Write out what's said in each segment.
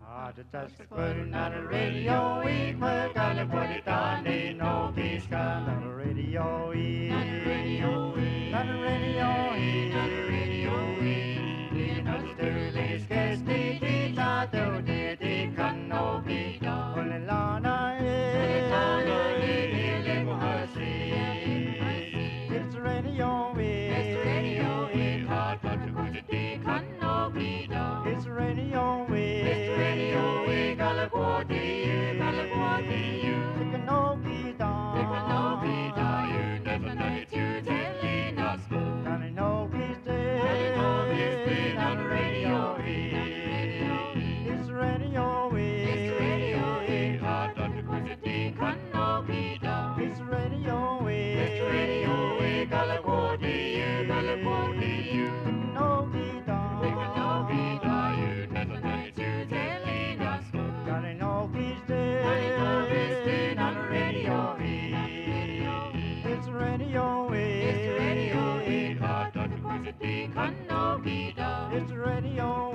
Just putting on the radio, we gotta put it on, ain't no peace, on the radio, on the radio, on the radio, on the radio, you know the dirty scarce the teacher, the can no be done. Put it on, it's radio, it's radio, hard to put it, can no be done. It's radio, it's radio, California, California, it can no be done. It can no be done. You never know it, you telling us. Johnny no peace day, Johnny no peace day on the radio. It's radio, it's radio, hard to put it, can no be done. It's radio, California, California, it can no be done. It can no be done. You never know it, you telling us. Johnny no peace day, Johnny no peace day on the radio. It's radio, it's radio, hard to put it, can no be done. It's radio,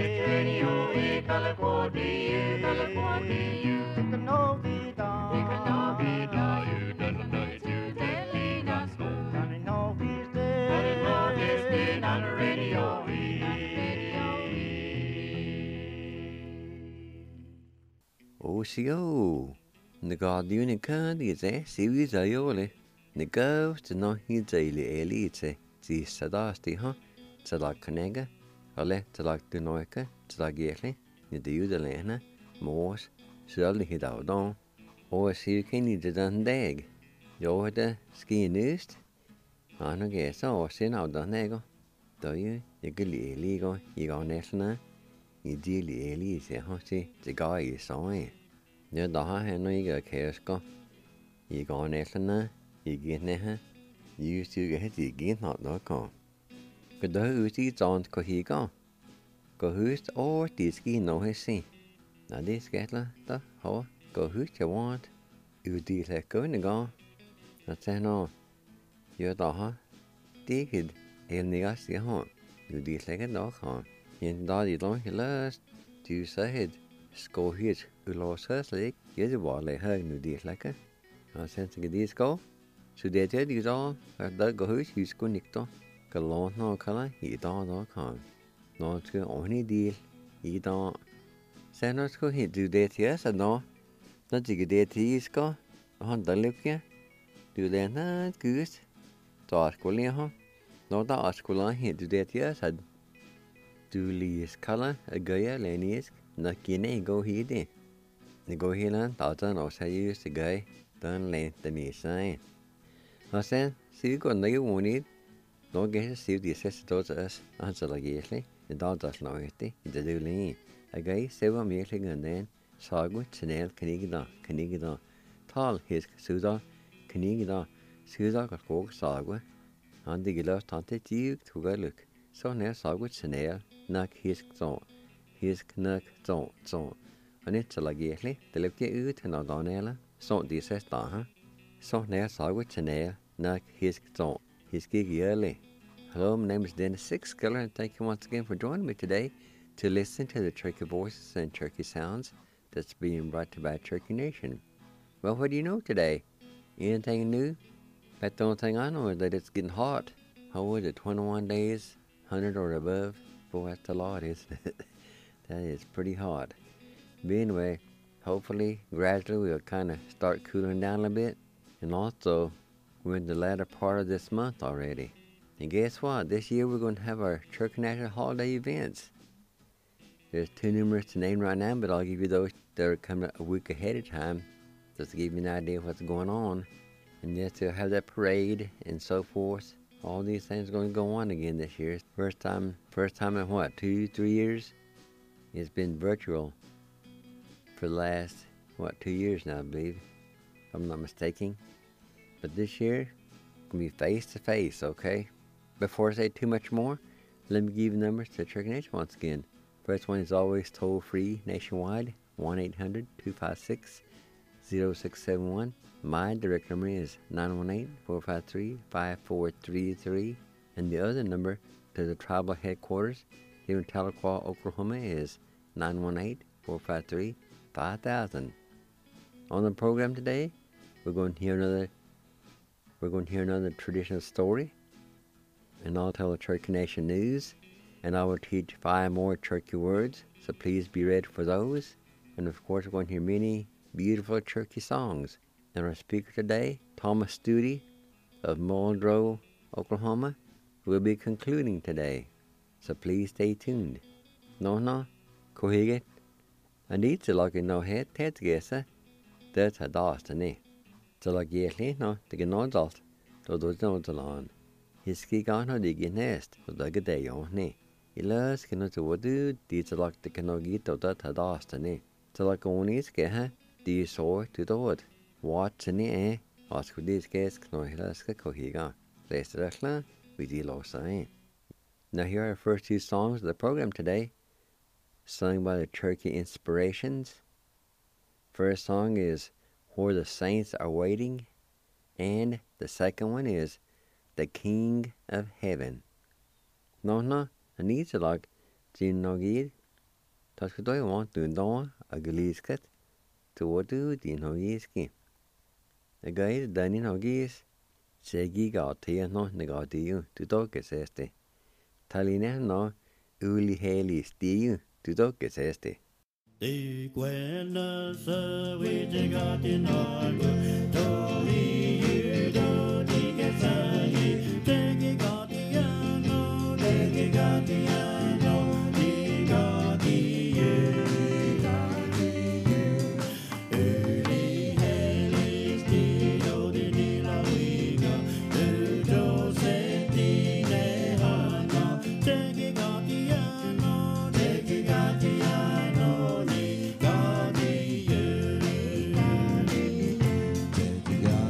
California, California, it can no be done. It can no be done. You never know it, you telling us. Johnny no peace day, Johnny no peace day on the radio. Osio, the guardian in candy is a series of yole. The girls to know his daily elite, the sadasti, huh? To like Canega, or let to like the Noika, to like Getly, the Udalena, Morse, surely hit out on. Or see you can eat the done dag. You're the ski news. I don't guess, or send out the nego. Do you? You get illegal, you go national. You deal elite, huh? See, the guy is on. Nhớ đó hay nói cái chaos có, gì có nè sana, gì kia nè ha, you still get gì kia nọ đó có, cái đó ưu tiên chọn có gì có hứa or tí ski nó hay gì, là đi cái là đó, họ có hứa cho want, ưu tiên là có nè có, là sao nó, nhớ đó ha, tí cái em này cái gì họ, ưu tiên là cái đó họ, hiện đó thì nói là, chú sẽ hết. Sko hit ulos hörslik, jag var le hög nu dit läcka. Och sen så det sko. Så det är det då, att det går hus hus går nikto. Kalon no kala i då kan. Nå ska oni deal i då. Sen då ska hit du det här så då. Då tycker det till sko. Han där lycka. Du det na gus. Då ska le ha. Nå då ska le hit du det här så. Du lis kala gaya lenisk. Nó kia này go hi đi, nó go hi lan tạo ra nó sẽ use the guy, đơn lên tên này sai. Họ sẽ xíu còn lấy một ít, nó cái xíu thì sẽ tốt cho us, anh sẽ là gì đấy, nó đào tạo nó hết đi, để đưa lên, cái guy sẽ vào miếng lên gần đến, sau đó channel cái đó, thal hết xíu đó, cái đó có cố sau đó, anh đi cái đó thằng thế chịu thu cái lực, sau này sau đó channel, nạc hết rồi. His knack zon. And it's like yetly, the left you to not on ella, so the says da, so near saw with Chanel, knack his zon, his gig early. Hello, my name is Dennis Six Keller, and thank you once again for joining me today to listen to the Turkey voices and Turkey sounds that's being brought to you by Turkey Nation. Well, what do you know today? Anything new? But the only thing I know is that it's getting hot. How was it, 21 days, 100 or above? Boy, that's a lot, isn't it? That is pretty hot. But anyway, hopefully, gradually we'll kind of start cooling down a little bit. And also, we're in the latter part of this month already. And guess what? This year we're going to have our Turkey National Holiday events. There's too numerous to name right now, but I'll give you those that are coming a week ahead of time, just to give you an idea of what's going on. And yes, they'll have that parade and so forth. All these things are going to go on again this year. First time in what, 2-3 years? It's been virtual for the last, 2 years now, I believe, if I'm not mistaken. But this year, it's going to be face-to-face, okay? Before I say too much more, let me give you the numbers to Turkey Nation once again. First one is always toll-free nationwide, 1-800-256-0671. My direct number is 918-453-5433. And the other number to the tribal headquarters here in Tahlequah, Oklahoma is 453-5000. On the program today, we're going to hear another traditional story, and I'll tell the Cherokee Nation news, and I will teach 5 more Cherokee words, so please be ready for those. And of course, we're going to hear many beautiful Cherokee songs. And our speaker today, Thomas Studi of Muldrow, Oklahoma, will be concluding today, so please stay tuned. No, Kohiget, and each of you know head Tetgesa, that's a dostany. So like yearly, no, the genodalt, to those nodalan. His ski gone or dig in nest, so the good day on me. He loves cannot do do, these are like the canogit of that a dostany. So like only skeha, these saw to the wood. What's in the air? Ask with these guests, Knohilaska Kohiga. Rest of the we deal also. Now here are our first 2 songs of the program today, sung by the Cherokee Inspirations. First song is Where the Saints Are Waiting, and the second one is The King of Heaven. No, I need to like Jim Nogid. That's what I want to know a Galiskat to what do the Nogiski. The guy Danny Nogis, Segi got here, no negativo, to talk as este. Talina no, Uli Haley Steve, to talk as este. The Gwenna, we take out in our good, Dolly, you don't take a saggy, take it got the ano, take it got the ano, take got the you. Uli Haley Steve, the Nila Wiga, the Josetti, the Hana, take it got the ano, take it got the ano.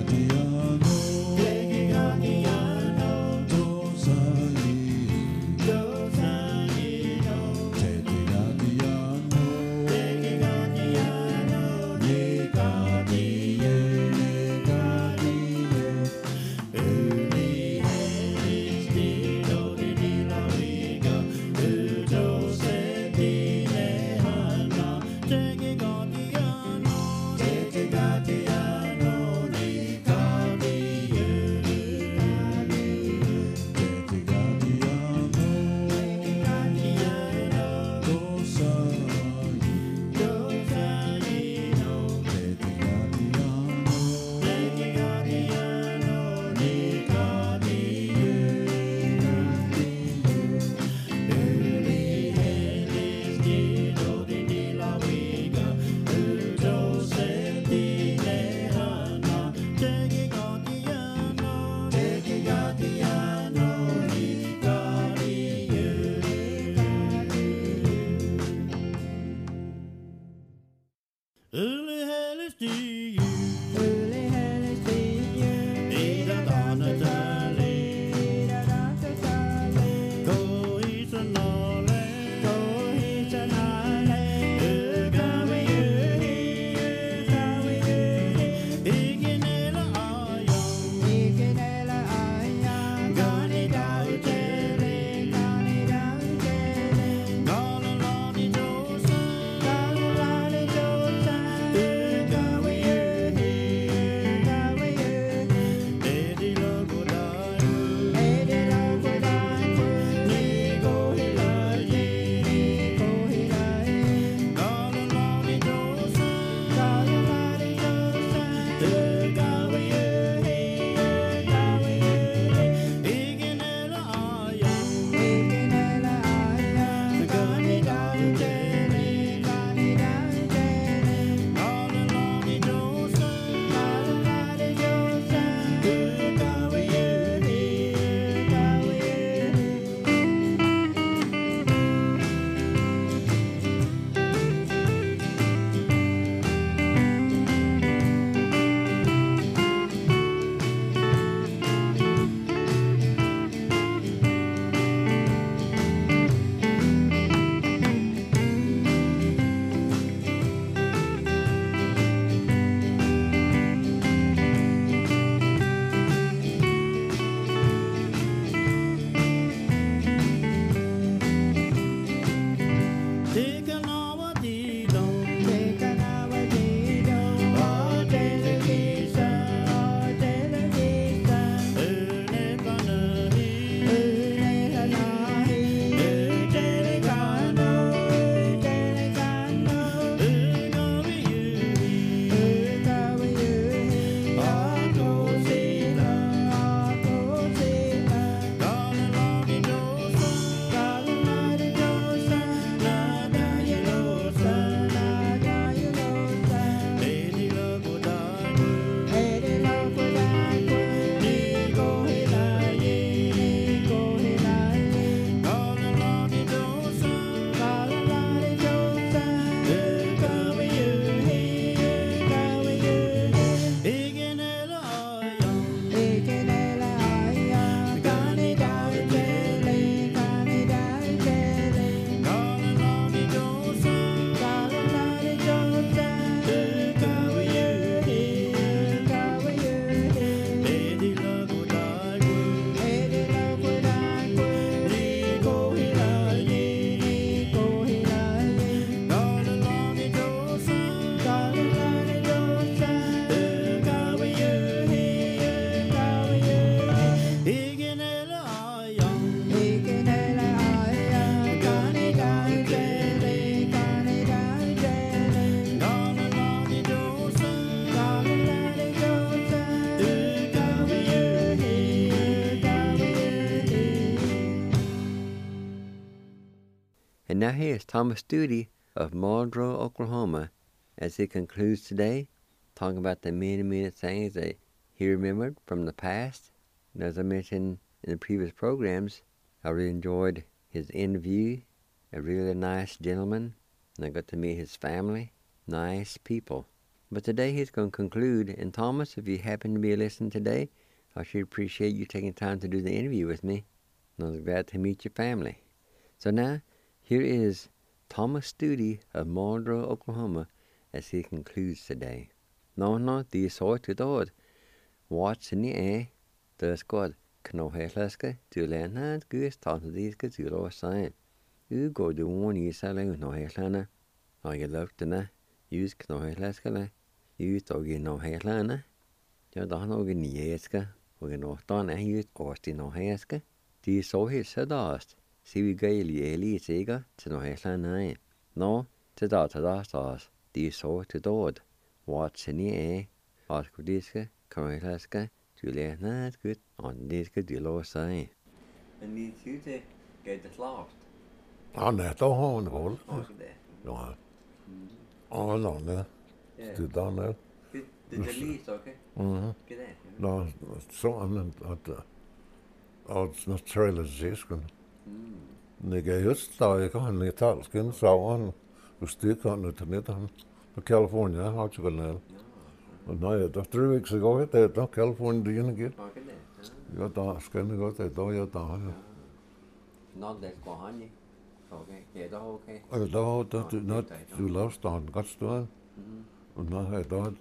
And now here's Thomas Studi of Muldrow, Oklahoma, as he concludes today, talking about the many things that he remembered from the past. And as I mentioned in the previous programs, I really enjoyed his interview, a really nice gentleman, and I got to meet his family, nice people. But today he's going to conclude, and Thomas, if you happen to be listening today, I should appreciate you taking time to do the interview with me, and I was glad to meet your family. So now, here is Thomas Studi of Muldrow, Oklahoma, as he concludes today. No, the sort to dod. What's in the air? The squad. Kno Heslaska, to land hand, goose, taught these good to lower sign. You go to one you selling no Heslana. I get love to na. Use Kno Heslaska. You thought you know Heslana. You don't know in the Yeska. We're going to done a use Austin no Heska. The so his said dust. See we gaily Eli Sega to no Heslana. No, to dot us. The so to dod. What's in the air? Ask Diska, Kno Heslaska. Julia, that's good. On this good deal of say. And need you to get this lost. Nej, der har hun hold. Oh, there. Nej. Nå, nej. Det der nede. The least, okay? Get that. Nå, sådan at når trailer sisken. Nega just da jeg kan i talsken savan. Og stikker han til netten. På California har jeg vel. Og nej, der 3 weeks ago, det er California igen. Okay, there. Ja, der skal det godt, det er ja, der. Not that Kohani. Okay, yeah, that's okay. Og der du lost on godt stået. Og når jeg der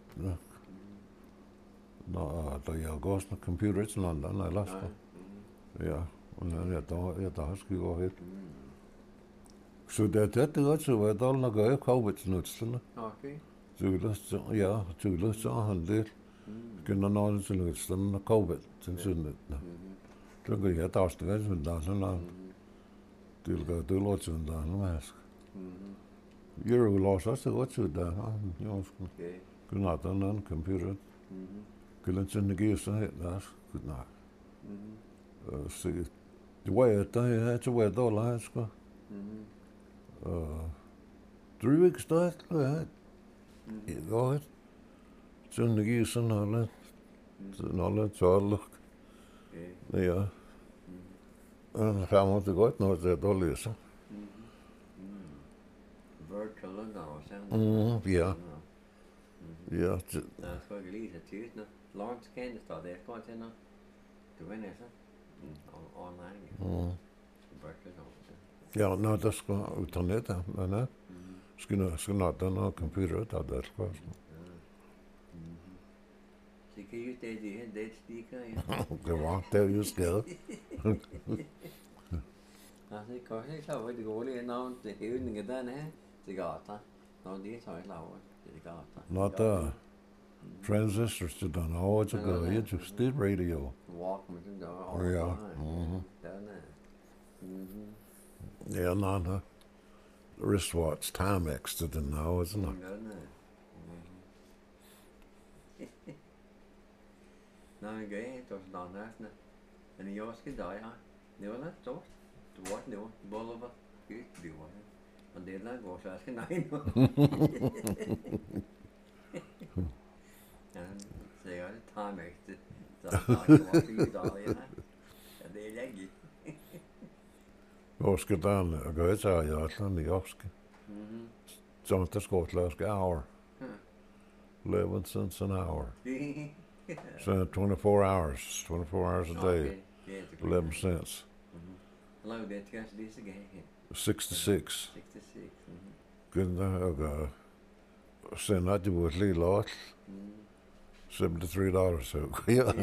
når jeg går sådan computer til London, og lost. Ja, og når jeg der skal gå helt. Så det er godt så hvad der nok gør covid nutsende. Okay. Tydligt så han det. Kunne noget til nutsende covid til sådan. Det går jeg der også det sådan der sådan. Det går det låter sådan der nu mask. You're lost us to what's it there? You Okay. good not on the computer. Good in the gears on it, that's good not. See, the way it it's a way it all has go. 3 weeks that, it go it. So in the gears and all that, so I look. Okay. Yeah. And I want to go it, no, that all is. Virtual and all sound. Yeah. Yeah. That's what it is. It's used. Lawrence Candy started there. Go to now. To win it, online. Virtual. Ja, no, det skal ut af nettet, men skal not den her computer, der det skal. Så kan you det stikker, ja. Det var det jo skadet. Altså, det kan ikke lave det går lige navn til hævningen der her. Det går der. Når det så ikke lave det går der. Not the transistors to done all to go. You just did radio. Walkman to go. Oh, yeah. Down there. Yeah, not the wristwatch Timex to the now, isn't it? Down there. Nå, men gøy, det var sådan der. Men jeg skal da, ja. Det var lidt stort. Det var det var. Bollover. Gud, det var det. Og det der går så jeg skal nej nu. Ja, så jeg har det Timex. Så det var 4 dage, ja. Ja, det er længe. Jag ska dan och gå ut här jag kan ni också. Så det ska åt läska hour. 11 cents an hour. So 24 hours a day. 11 cents. Hello, det kan jeg lige sige. 66. 66. Kunde jag sen att det var lite låt. $73 så. Ja.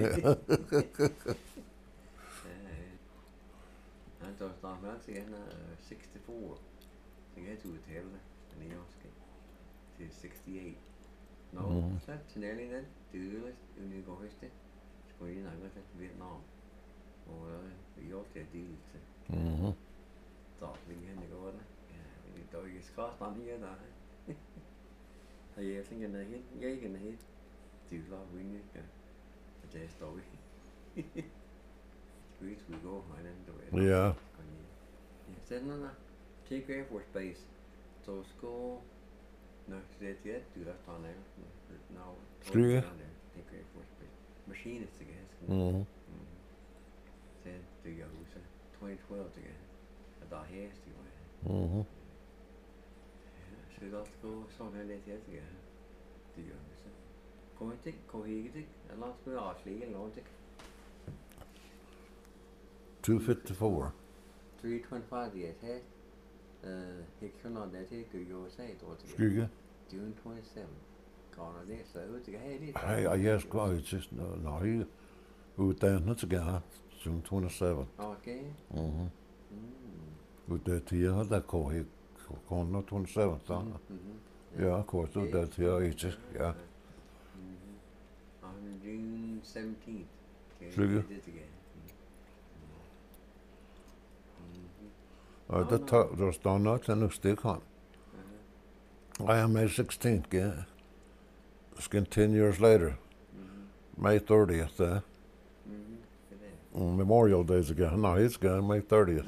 Han tog snart med sig igen 64. Så jeg tog til det. Men jeg også til 68. Nå, så til den dyre under går høste. Skulle jeg nok til Vietnam. Og vi gjorde det deal til. Så vi kan gå der. Ja, vi dog ikke skal snart her der. Og jeg tænker ned hen. Jeg ikke ned hen. Det er vi ikke. Og det står vi. We go, I didn't do it. Ja. Sen Take Air Force Base. So school. No, det är du där på där. No. Stryge. Take Air Force Base. Machinist again. Mhm. Sen det jag huset 2012 again. Att där häst ju. Mhm. Så det ska så här lite igen. Det gör huset. Kommer inte kohigit. Eller ska jag avsluta eller något. 254. 325 det är. Hektarna det till USA då till Skygge. June 27. Kan det så ut det här lite. Jeg skal just nej. Uddannet til gerne. Som 27. Okej. Mhm. Uddannet til jeg der går ikke. Kommer 27 så. Ja, kort uddannet til jeg ikke. Ja. On June 17th. Skygge. Og der står noget til nu stikhånd. I am May 16th, yeah. Skin 10 years later. May 30th, Memorial Days again. No, it's again May 30th.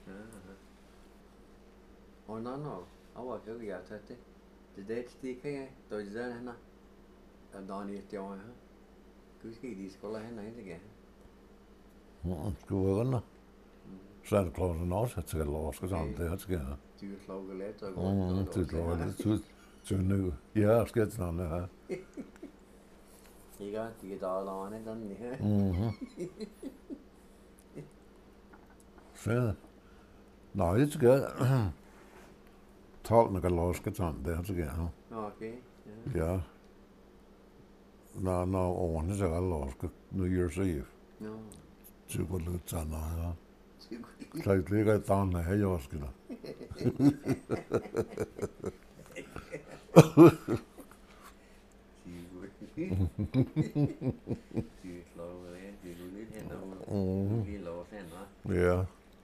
Oh no. I was going to get it. The date stick here. Då är henne. Att dagen är jag här. Hur ska de skola henne inte igen? Skulle vi Santa Claus and all that to lost because I'm there to get. Du slår lätt och To draw it to new. Yeah, it's good on there. You got the dollar on it, don't you? So, no, it's good. Talking like a lost get on there to get. Okay. Yeah. No, on is a lost New Year's Eve. No. To go to Tana. Slightly got down there, you're going Du slår det, du går lite henne och vi låter henne. Yeah.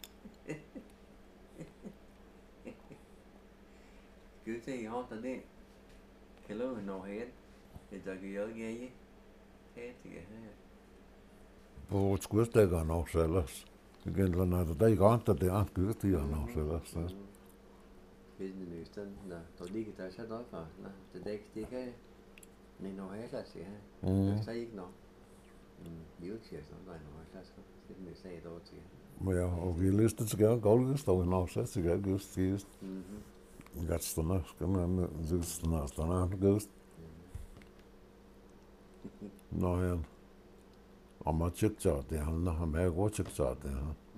Cứ thế họ ta đi. Cái lối nó hết. Thì ta cứ nhớ ghê chứ. Hết thì cái này. But it's good they got no sellers. Again, they got that they aren't good to no sellers. Hvis det nyeste, da ligger der så der for, det ikke stikker. Men nå helt lad sig her. Det siger ikke noget. Det er jo ikke sådan, der er noget lad sig. Det er sige dog til. Ja, og vi listet til gerne golgest, og vi når så til gerne gust gist. Gatstana, skal man zustana, stana gust. Nå ja. Og man tjekker det, han har med godt tjekker det.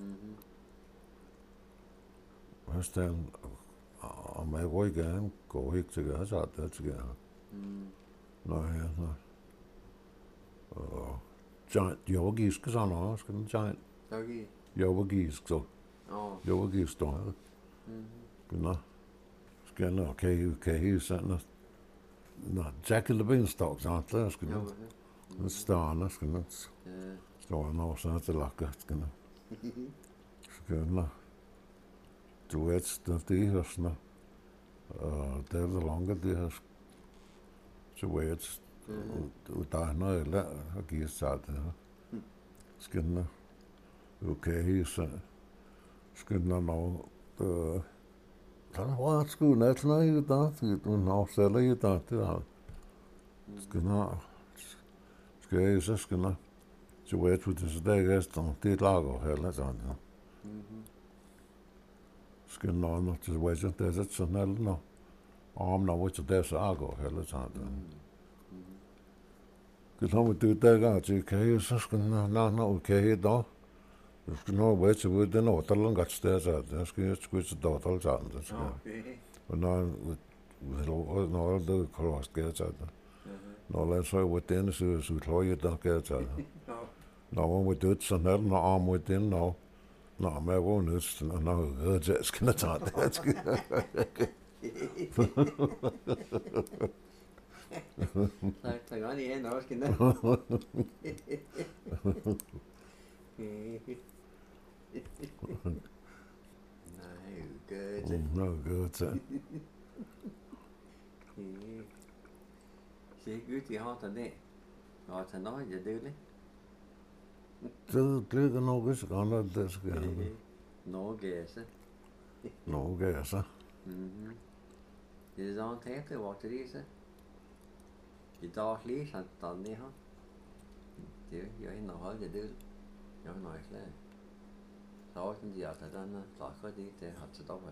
Først han og man går igen, går ikke til gøre så det til gøre. Nå ja, nå. Og giant yogisk sådan noget, skal den giant. Yogisk så. Yogisk står. Nå. Skal nå kan sådan. Nå, Jack the Beanstalk så der skal nå. Den står skal nå. Står nå så til lakker skal nå. Skal nå. Du vet, det er sådan. Det er langt det her. Så vet der er noget lær at give sig det her. Skal okay så skal nå der var sgu næsten ikke der du når selv ikke der det der. Skal jeg så skal nå. Så vet du det så der er resten det lager heller sådan. Skal nå til vet det er sådan eller nå. Om nå hvad det så agår heller sådan. Kan du det der gang til kan så skal nå okay da. Skal nå hvad til det den og der langt sted så der skal jeg sgu til total sådan det skal. Og når det cross get så. Når lad så hvad den så tror jeg der get så. Når man det sådan eller når om med den når nå, men jeg var nødt til noget, jeg skal tage det. Så godt igen også, kan det? Nej, godt. Nå, godt. Se godt, jeg har taget det. Og taget noget, jeg det. Det er noget, så kan det skal. Norge, så. Nå, altså. Det er sånn tete vart det så. I dag lige sant dan ni ha. Det jag hinner ha det du. Jag har nog inte. Så har de att den lagar det har så då.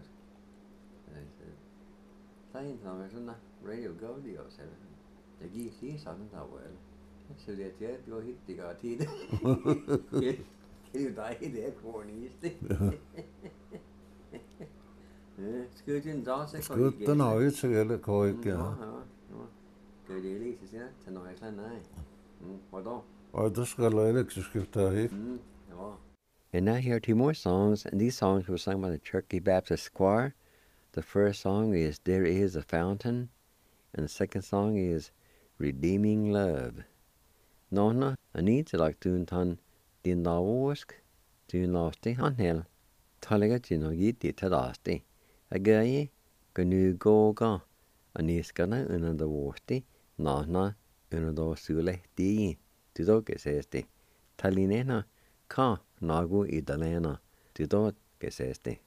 Så inte när såna radio go det och så. Det gick lige sådan där väl. Så det är ju hit det går tid. Det är ju där det är kornist. Skulle du inte dansa? Skuttan har ju så eller kojk, ja. Gør det lige til sig, til noget sådan nej. Hvordan? Og der skal der elektrisk der ikke. Ja. And now here are 2 more songs, and these songs were sung by the Cherokee Baptist Choir. The first song is There Is a Fountain, and the second song is Redeeming Love. Nona, ani til lagt tuntan din lavosk, tun lasti han hel. Talega tinogiti tadasti. Agayi, gnu goga. Aniskana unanda vorti, nahna unanda sule di. Tudo sesti. Talinena ka nagu idalena. Tudo sesti.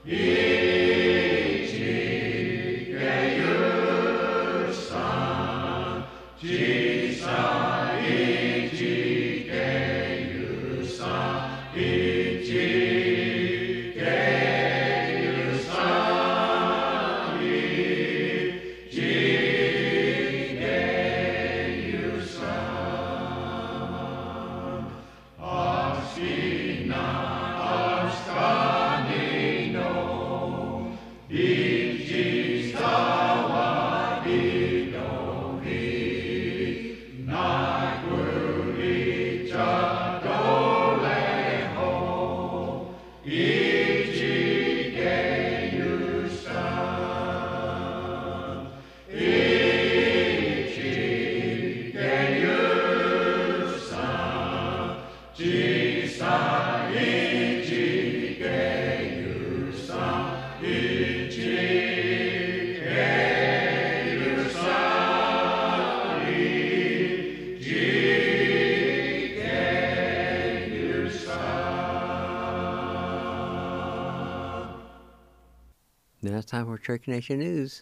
Now it's time for Turkey Nation News.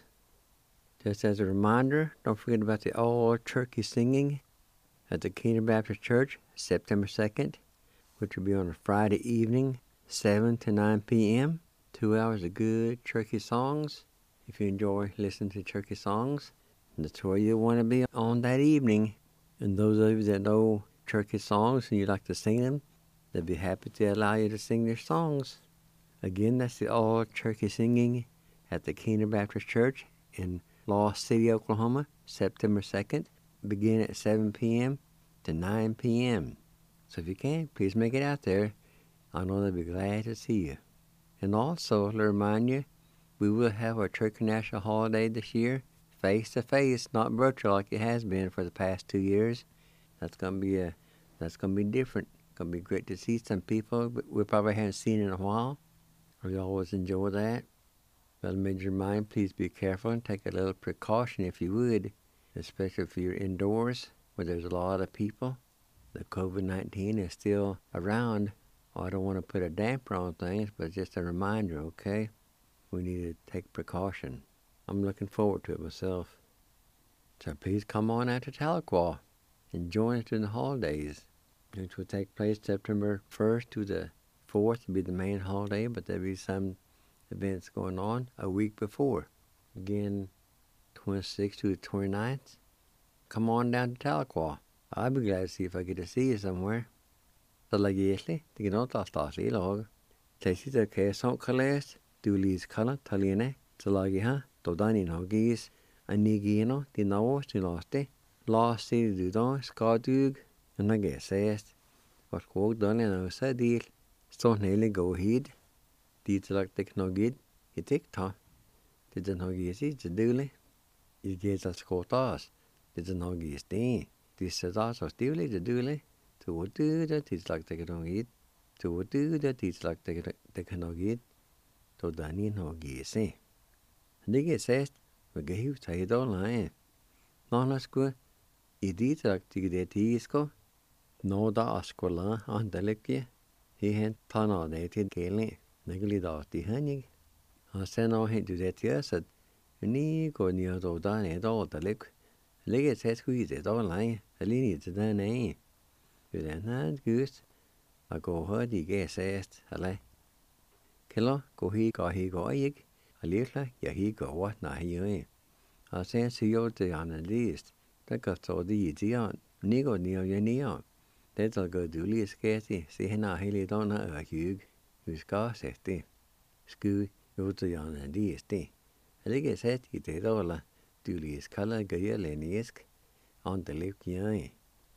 Just as a reminder, don't forget about the all-turkey singing at the Kingdom Baptist Church, September 2nd, which will be on a Friday evening, 7 to 9 p.m. 2 hours of good turkey songs. If you enjoy listening to turkey songs, that's where you'll want to be on that evening. And those of you that know turkey songs and you like to sing them, they'll be happy to allow you to sing their songs. Again, that's the all-turkey singing at the Kingdom Baptist Church in Lost City, Oklahoma, September 2nd, begin at 7 p.m. to 9 p.m. So if you can, please make it out there. I know they'll be glad to see you. And also, to remind you, we will have our Turkey National Holiday this year, face-to-face, not virtual like it has been for the past 2 years. That's gonna be different. It's gonna be great to see some people we probably haven't seen in a while. We always enjoy that. But major mind, please be careful and take a little precaution if you would, especially if you're indoors where there's a lot of people. The COVID-19 is still around. I don't want to put a damper on things, but just a reminder, okay? We need to take precaution. I'm looking forward to it myself. So please come on out to Tahlequah and join us during the holidays, which will take place September 1st to the 4th will be the main holiday, but there'll be some events going on a week before. Again, 26th to the 29th. Come on down to Tahlequah. I'll be glad to see if I get to see you somewhere. Så la gjesli, det kan også starte I lag. Tæssi der kan sånt kalles, du lis kalla taline, så lagi ha, då dan in hogis, anigino, de naos til laste, la sig du da, skadug, og nage sæst. Hvad skog dan en også del, så hele gå hid, de til lagt det knogid, I tikta. Det den hogis I til dule, I gæt at skåtas, det den hogis det, de sætter så stivle til dule. To do the teach like they can eat. To do the teach like they can eat. To Danny no gese. And they get said, we gave tied online. No, that's good. It did like to get tisco. No, da ascola on the licky. He had panodated gaily. Negli da the honey. I sent all him to that year said, Ni go near to done it all the lick. Legget says who is it online. A lineage to the name. Den er gøst, og gå højt I gæsæst, eller? Kælder, gå hikker ikke, og lille, jeg hikker over, når jeg er. Og så siger det anderledes, der gør så det I tieren, nikker jeg nier. Det der gør du lige skæstig, se hende er hele dagen og hygge. Vi skal sætte det. Skud, jo det anderledes det. Og det kan sætte I det der, du lige skal gøre lænisk, og det lidt gjerne.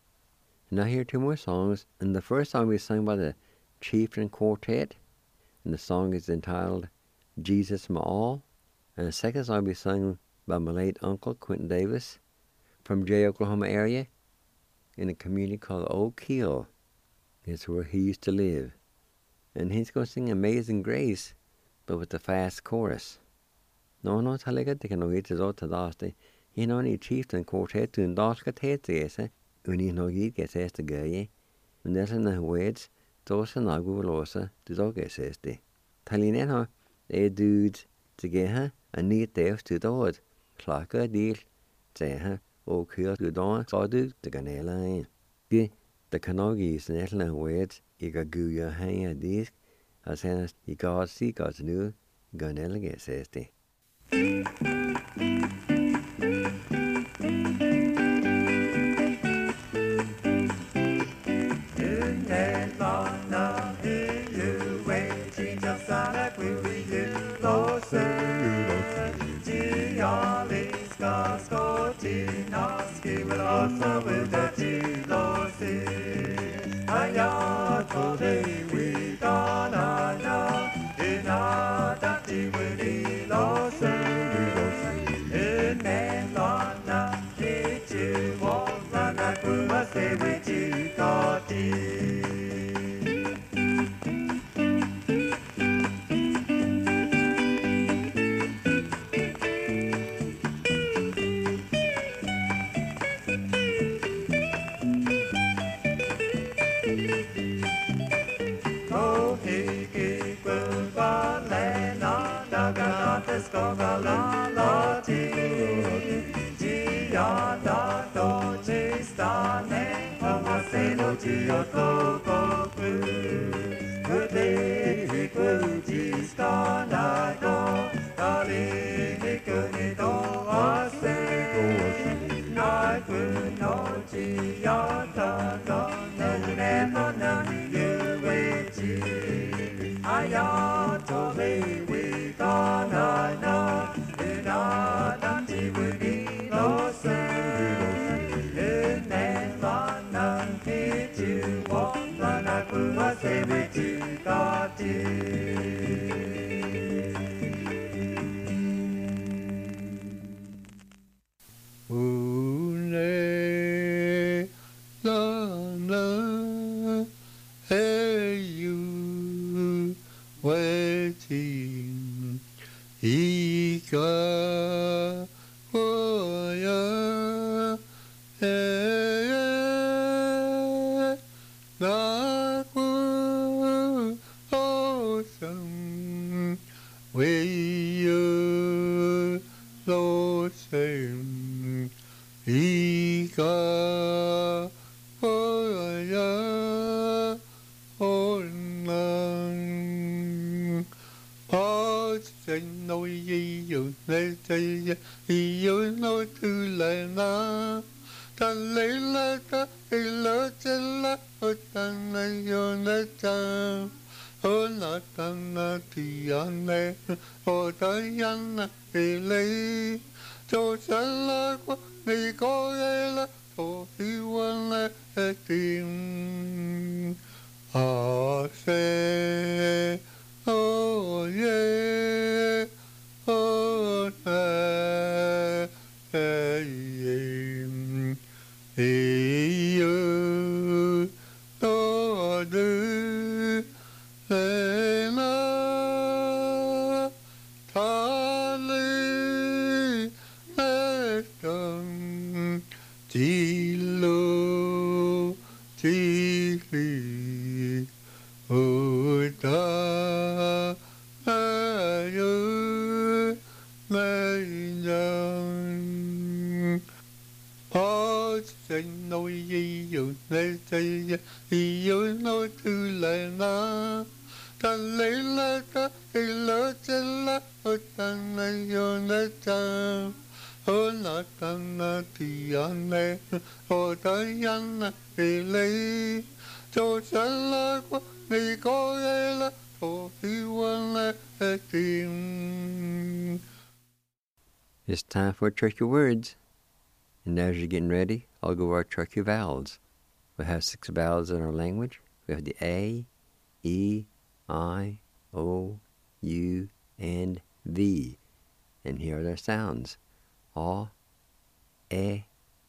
And I hear two more songs, and the first song is sung by the Chieftain Quartet, and the song is entitled Jesus My All, and the second song will be sung by my late uncle, Quentin Davis, from Jay, Oklahoma area, in a community called Oak Hill. It's where he used to live. And he's going to sing Amazing Grace, but with a fast chorus. No, talaga, they can get it all to last. You know, any Chieftain Quartet to endorse the head, Unie nog niet gezegd geye, en dat zijn de words, toos en agulose, dus ook gezegd. Talinen dudes to get her a neat death to the wood. Clock a deal, say her, or cure to dawn, or do the ganella in. The Kanogis nettle words, you got goo your hang a disc, as hennes you got see got new, ganella get says they. It's time for tricky words. And as you're getting ready, I'll go over our tricky vowels. We have 6 vowels in our language. We have the A, E, I, O, U, and V. And here are their sounds. A, E,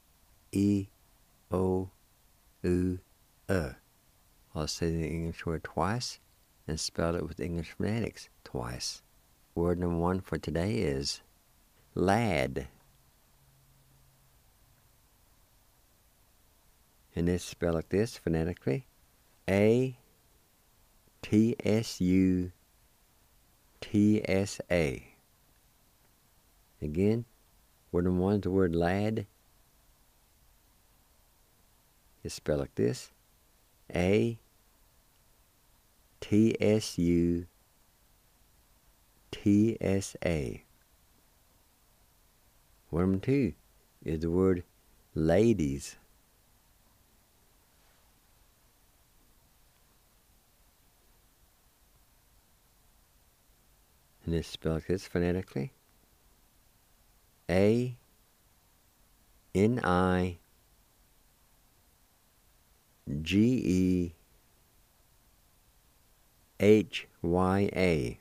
I, O, U, E. I'll say the English word twice and spell it with English phonetics twice. Word number 1 for today is lad. And it's spelled like this phonetically. A-T-S-U T-S-A. Again, word number one is the word lad. It's spelled like this. A-T-S-U-T-S-A. Word number two is the word ladies. And it's spelled like this phonetically. A-N-I-G-E-H-Y-A.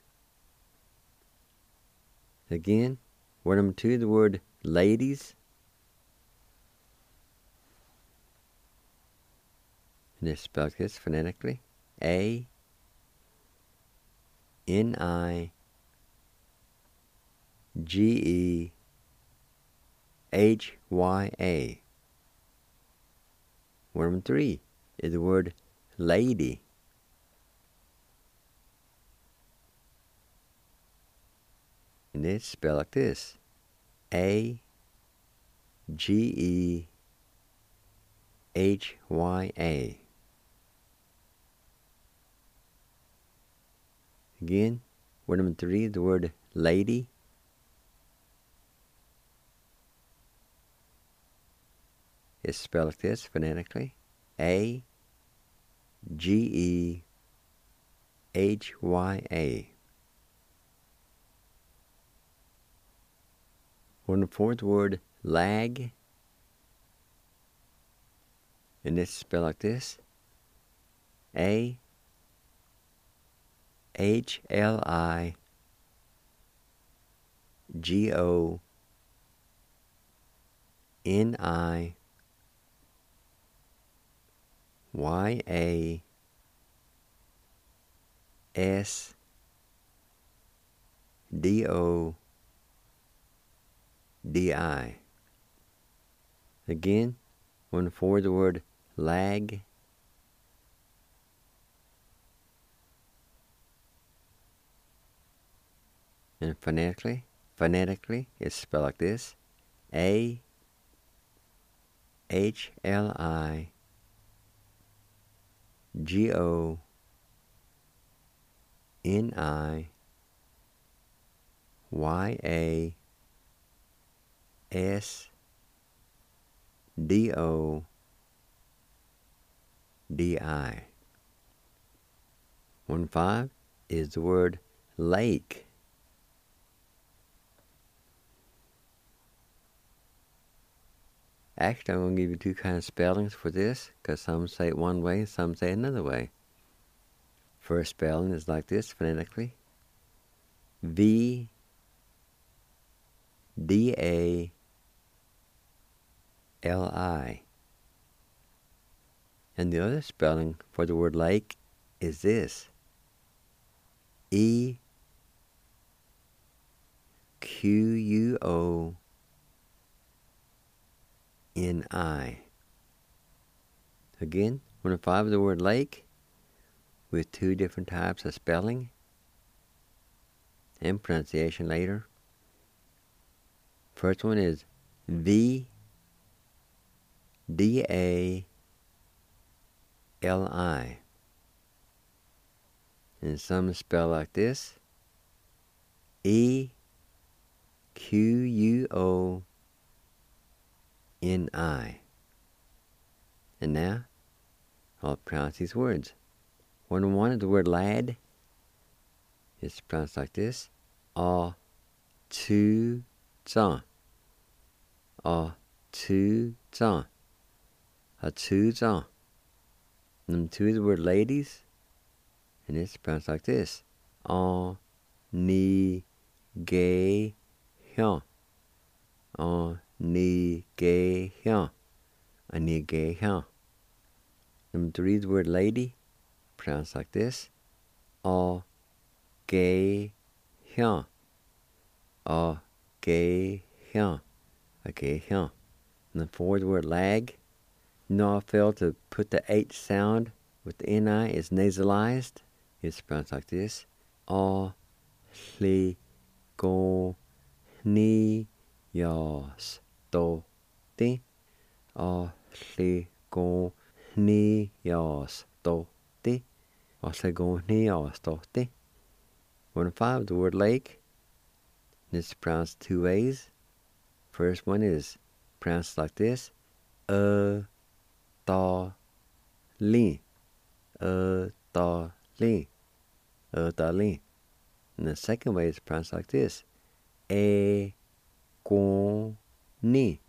Again, word number two, the word ladies. And it's spelled like this phonetically. A-N-I-G-E-H-Y-A. Word number three is the word lady. And it's spelled like this. A-G-E-H-Y-A. Again, word number three is the word lady. It's spelled like this phonetically. A-G-E-H-Y-A. Word number four is the word lag. And it's spelled like this. H-L-I-G-O-N-I-Y-A-S-D-O-D-I. Again, one for the word lag. And phonetically, it's spelled like this. A-H-L-I-G-O-N-I-Y-A-S-D-O-D-I. 1-5 is the word lake. Actually, I'm going to give you two kinds of spellings for this, because some say it one way, some say another way. First spelling is like this, phonetically. V-D-A-L-I. And the other spelling for the word lake is this. E-Q-U-O-N-I. Again, 1-5 of the word lake with two different types of spelling and pronunciation later. First one is V-D-A-L-I. And some spell like this. E-Q-U-O-N-I. And now, I'll pronounce these words. 1 is the word lad. It's pronounced like this. A-tu-zan. A-tu-zan. A-tu-zan. Number 2 is the word ladies. And it's pronounced like this. A-ni-ge-hyun. A-ni-ge-hyun. A-ni-ge-hyun. Number 3 is the word lady. Pronounced like this. A-ge-hyun. A-ge-hyun. A-ge-hyun. And the 4 is the word lag. No, I failed to put the H sound with the N-I. It's nasalized. It's pronounced like this. le go ni yas do ti a le go ni yas do ti a le go ni yas do ti. 1 5, the word lake is pronounced 2 ways. First one is pronounced like this: da li, da li, da li. And the second way is pronounced like this: go ni,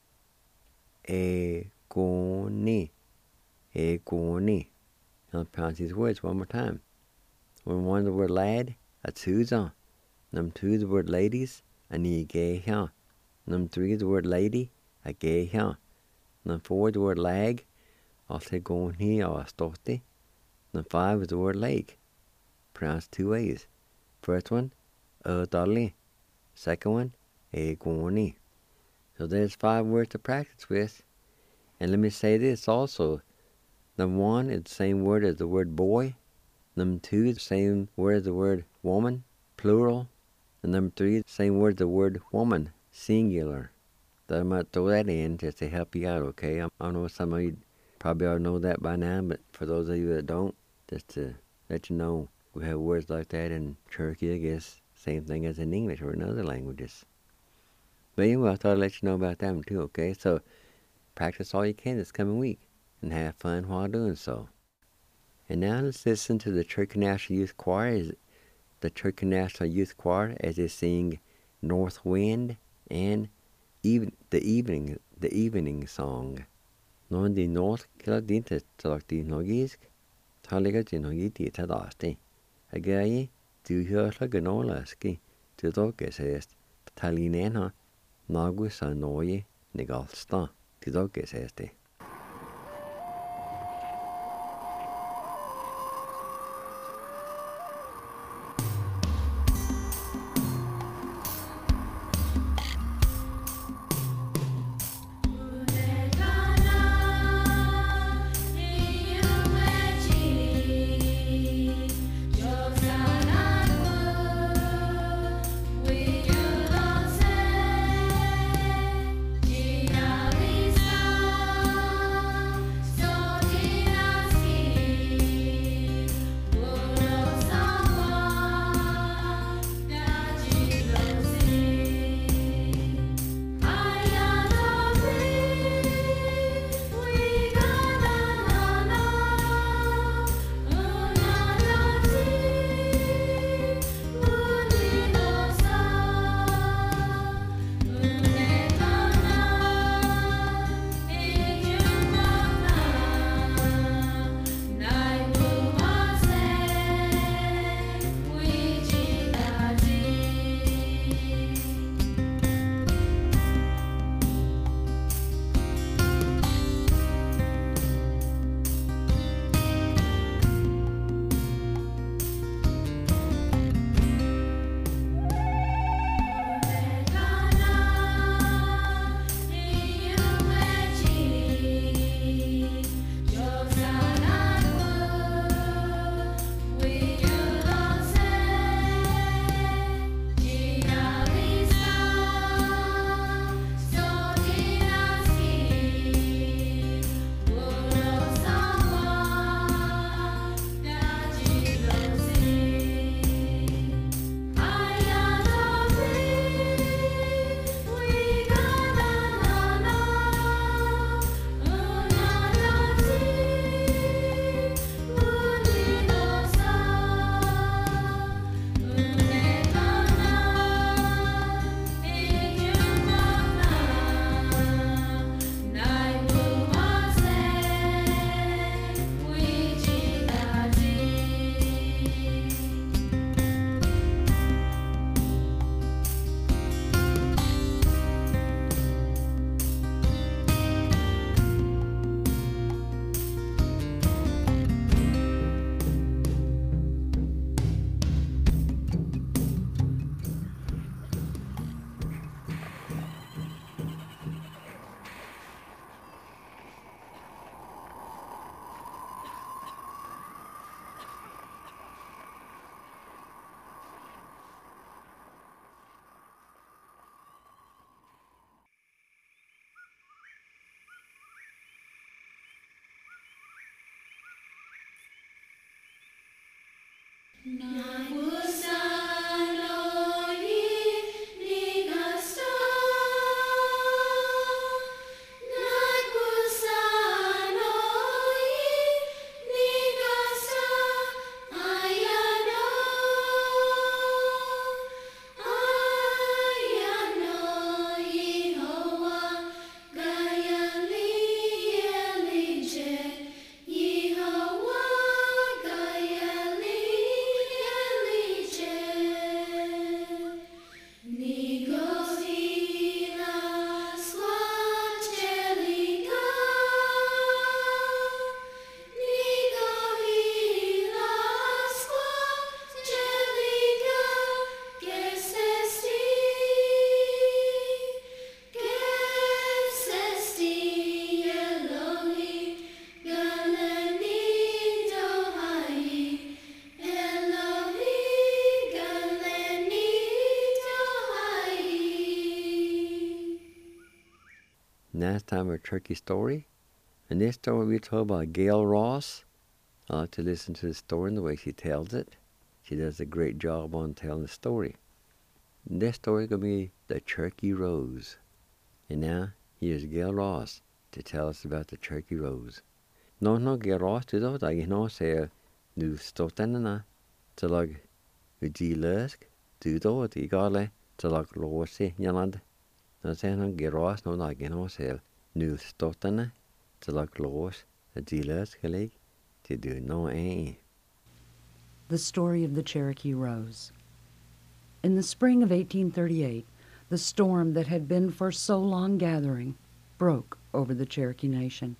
go ni, go ni. I'll pronounce these words one more time. When 1, the word lad, a 2's on. Number 2, the word ladies, a ni gay here. Number 3, the word lady, a gay here. Number 4, the word lag, I'll say go ni or stoti. Number 5 is the word lake, pronounced 2 ways. First one, dali. Second one, go ni. So there's 5 words to practice with. And let me say this also. Number 1 is the same word as the word boy. Number 2 is the same word as the word woman, plural. And number 3 is the same word as the word woman, singular. So I might throw that in just to help you out, okay? I know some of you probably already know that by now, but for those of you that don't, just to let you know, we have words like that in Turkey, I guess. Same thing as in English or in other languages. But anyway, I thought I'd let you know about that one too, okay? So practice all you can this coming week and have fun while doing so. And now let's listen to the Turkey National Youth Choir, as they sing North Wind and the evening song. Non di north kila dinte talak di nogisk, taliga di nogiti tadasti. Agayi du hörla genolaski, du doges est, talinena, nagus a noye negalsta, du doges este. Gina Lisa Now it's time for a turkey story. In this story we told by Gail Ross. I like to listen to the story and the way she tells it. She does a great job on telling the story. And this story is going to be The Turkey Rose. And now, here's Gail Ross to tell us about the turkey rose. No, Gail Ross, du da, da jeg nå ser nu ståttene til å uti løsk, du da, de gale til å låse gjennom. Nå ser han Gail Ross, nå da jeg nå ser nu ståttene til å låse uti løsk, eller til du nå The story of the Cherokee Rose. In the spring of 1838, the storm that had been for so long gathering broke over the Cherokee Nation.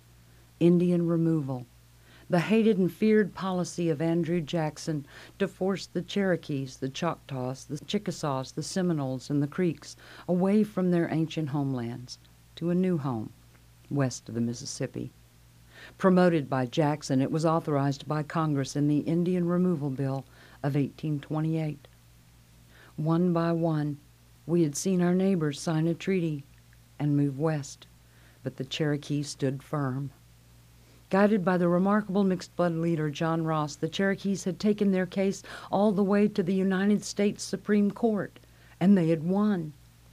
Indian removal, the hated and feared policy of Andrew Jackson to force the Cherokees, the Choctaws, the Chickasaws, the Seminoles, and the Creeks away from their ancient homelands to a new home west of the Mississippi. Promoted by Jackson, it was authorized by Congress in the Indian Removal Bill of 1828. One by one, we had seen our neighbors sign a treaty and move west, but the Cherokee stood firm. Guided by the remarkable mixed-blood leader John Ross, the Cherokees had taken their case all the way to the United States Supreme Court, and they had won.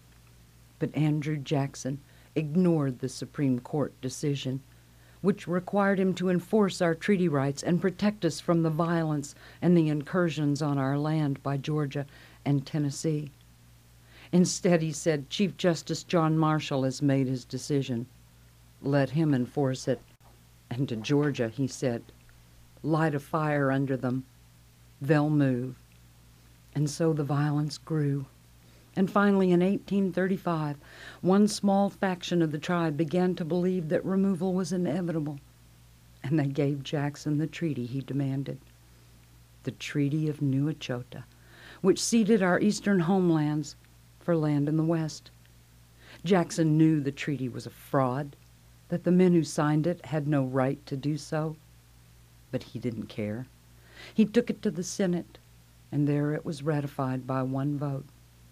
But Andrew Jackson ignored the Supreme Court decision, which required him to enforce our treaty rights and protect us from the violence and the incursions on our land by Georgia and Tennessee. Instead, he said, Chief Justice John Marshall has made his decision. Let him enforce it. And to Georgia, he said, light a fire under them. They'll move. And so the violence grew. And finally, in 1835, one small faction of the tribe began to believe that removal was inevitable. And they gave Jackson the treaty he demanded. The Treaty of New Echota, which ceded our eastern homelands for land in the West. Jackson knew the treaty was a fraud, that the men who signed it had no right to do so. But he didn't care. He took it to the Senate, and there it was ratified by one vote.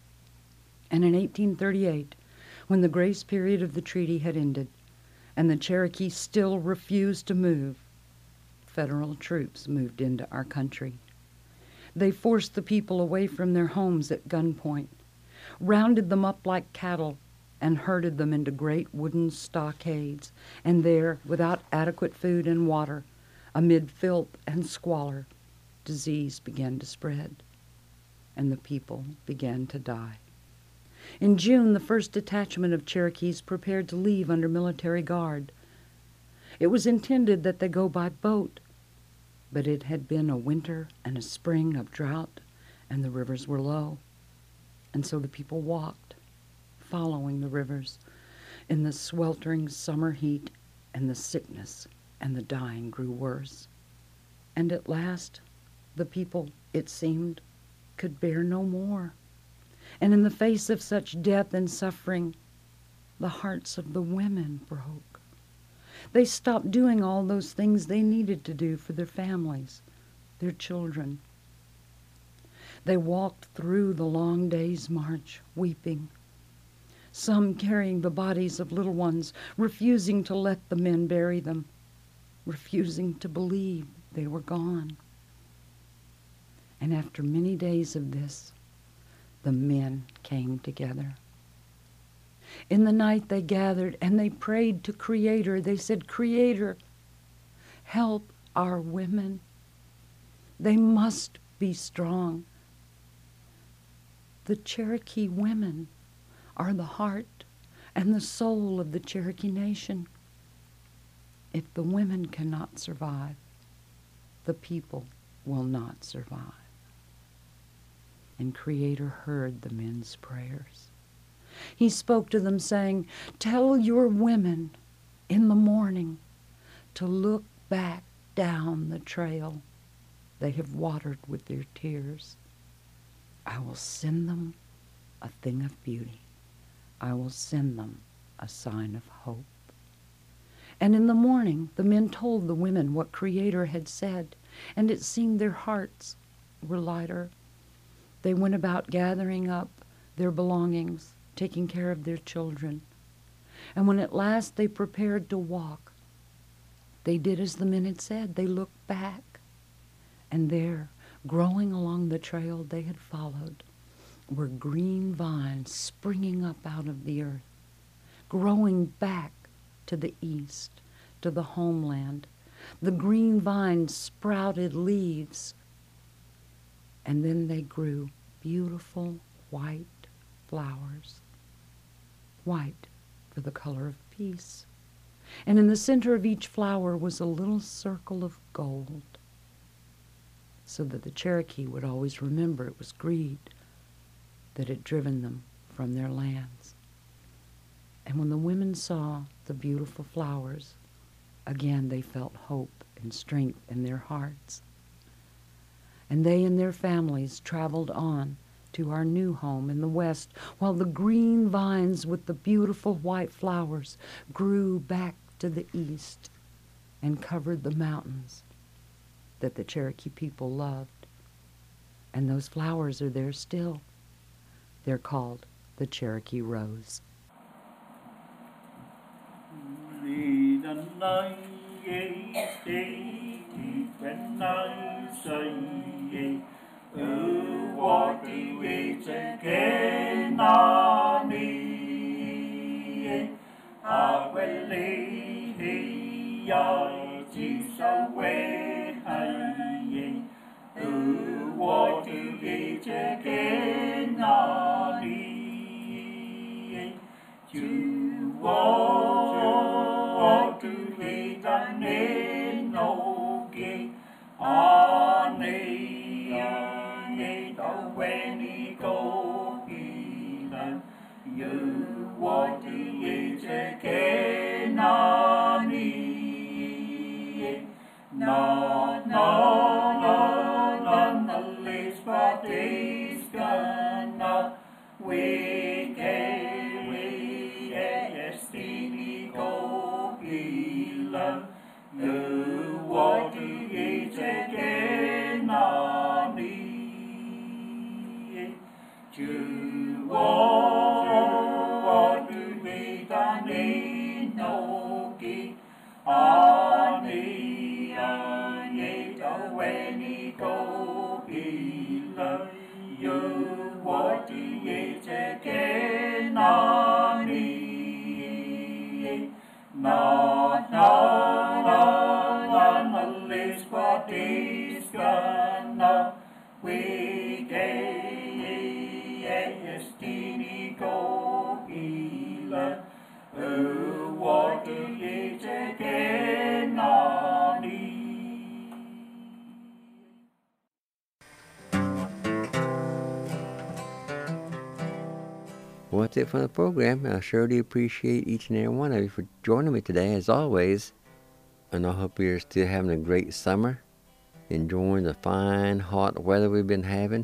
And in 1838, when the grace period of the treaty had ended, and the Cherokee still refused to move, federal troops moved into our country. They forced the people away from their homes at gunpoint, rounded them up like cattle, and herded them into great wooden stockades, and there, without adequate food and water, amid filth and squalor, disease began to spread, and the people began to die. In June, the first detachment of Cherokees prepared to leave under military guard. It was intended that they go by boat, but it had been a winter and a spring of drought, and the rivers were low. And so the people walked, following the rivers, in the sweltering summer heat, and the sickness and the dying grew worse. And at last, the people, it seemed, could bear no more. And in the face of such death and suffering, the hearts of the women broke. They stopped doing all those things they needed to do for their families, their children. They walked through the long day's march, weeping, some carrying the bodies of little ones, refusing to let the men bury them, refusing to believe they were gone. And after many days of this, the men came together. In the night they gathered and they prayed to Creator. They said, Creator, help our women. They must be strong. The Cherokee women are the heart and the soul of the Cherokee Nation. If the women cannot survive, the people will not survive. And Creator heard the men's prayers. He spoke to them saying, tell your women in the morning to look back down the trail they have watered with their tears. I will send them a thing of beauty. I will send them a sign of hope. And in the morning, the men told the women what Creator had said, and it seemed their hearts were lighter. They went about gathering up their belongings, taking care of their children. And when at last they prepared to walk, they did as the men had said. They looked back, and there, growing along the trail they had followed, were green vines springing up out of the earth, growing back to the east, to the homeland. The green vines sprouted leaves, and then they grew beautiful white flowers, white for the color of peace. And in the center of each flower was a little circle of gold, so that the Cherokee would always remember it was greed that had driven them from their lands. And when the women saw the beautiful flowers, again they felt hope and strength in their hearts. And they and their families traveled on to our new home in the west, while the green vines with the beautiful white flowers grew back to the east and covered the mountains that the Cherokee people loved. And those flowers are there still. They're called the Cherokee Rose. Well, that's it for the program. I sure do appreciate each and every one of you for joining me today, as always. And I hope you're still having a great summer, enjoying the fine, hot weather we've been having.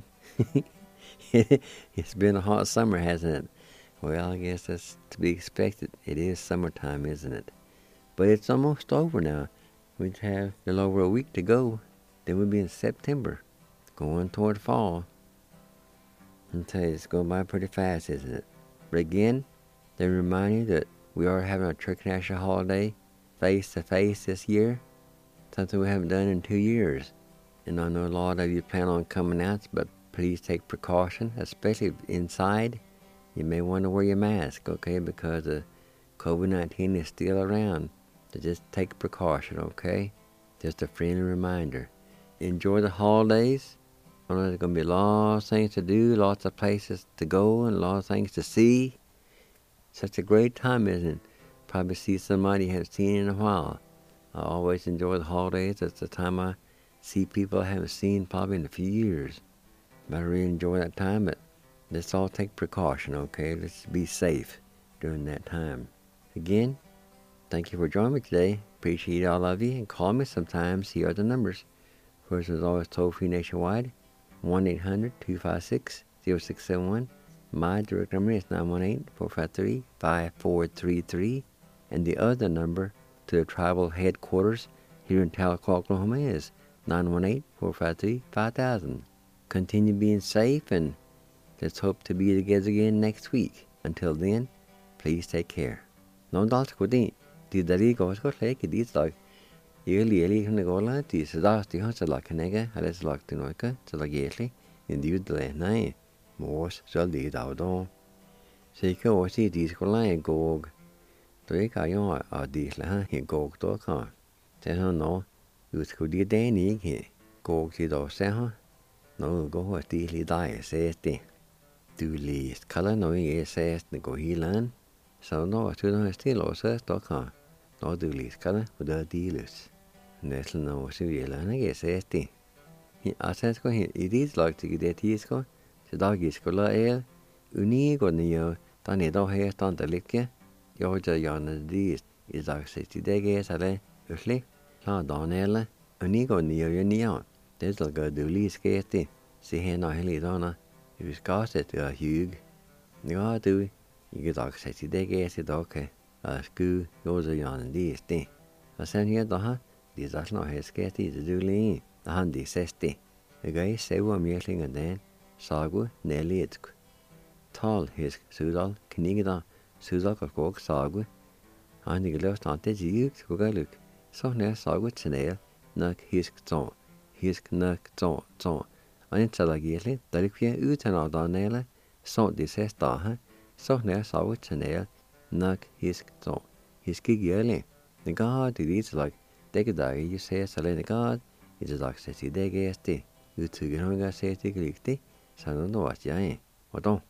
It's been a hot summer, hasn't it? Well, I guess that's to be expected. It is summertime, isn't it? But it's almost over now. We have a little over a week to go. Then we'll be in September, going toward fall. I'll tell you, it's going by pretty fast, isn't it? But again, they remind you that we are having our Turkey National holiday face-to-face this year. Something we haven't done in 2 years. And I know a lot of you plan on coming out, but please take precaution, especially inside. You may want to wear your mask, okay, because COVID-19 is still around. So just take precaution, okay? Just a friendly reminder. Enjoy the holidays. I know there's going to be lots of things to do, lots of places to go, and lots of things to see. Such a great time, isn't it? Probably see somebody you haven't seen in a while. I always enjoy the holidays. It's the time I see people I haven't seen probably in a few years. But I really enjoy that time, but let's all take precaution, okay? Let's be safe during that time. Again, thank you for joining me today. Appreciate all of you, and call me sometimes. Here are the numbers. First, as always, toll-free nationwide, 1-800-256-0671. My direct number is 918-453-5433. And the other number to the tribal headquarters here in Tahlequah, Oklahoma is 918-453-5000. Continue being safe, and let's hope to be together again next week. Until then, please take care. Nå dalt ko di dari ko ko leke di slag. Eli kan gå la di så da sti han så la knege eller så lagt noe så la geli en di udle nei mos så di da do. Så ikke også di skal la en gog. Da ikke jo at di la en gog da kan. Så han nå skal di den ikke gog til da så han. Nå går di li da så det. Du list kalder noe så det går hilan. Så nå så nå stille også da kan. Nå du list kalder og da di løs. Næsten nå så vi eller ikke så det. Altså skal i dit lag til det tisko. Så da skal la unik og nye da ned og her stand der ligge. Jeg har gjerne det i dag så det så det øslig. La Daniel unik og nye nye. Det skal gå du lige skete. Se henne hele dagen. Vi skal sætte og hygge. Ja du i dag så det så da kan jeg skulle jo gjerne det. Og sen her da de der nå her skete i det lige. Da han de seste. Jeg ser hvor mærklinger den. Sagu neletk. Tal hisk sudal knigda sudal kok sagu. Han ikke løst han det jikt kogaluk. Så nær sagu tnel nok hisk to. Hisk nok to. Han talagieli dalkje utan av danele. Så de seste ha. Så nær sagu tnel nok hisk to. Hisk geli. Det gav det dit slag. Det der I ser så længe gav. I det dag så det gæste. Udtrykker han gør sig til riktigt. Så nu var jeg. Og då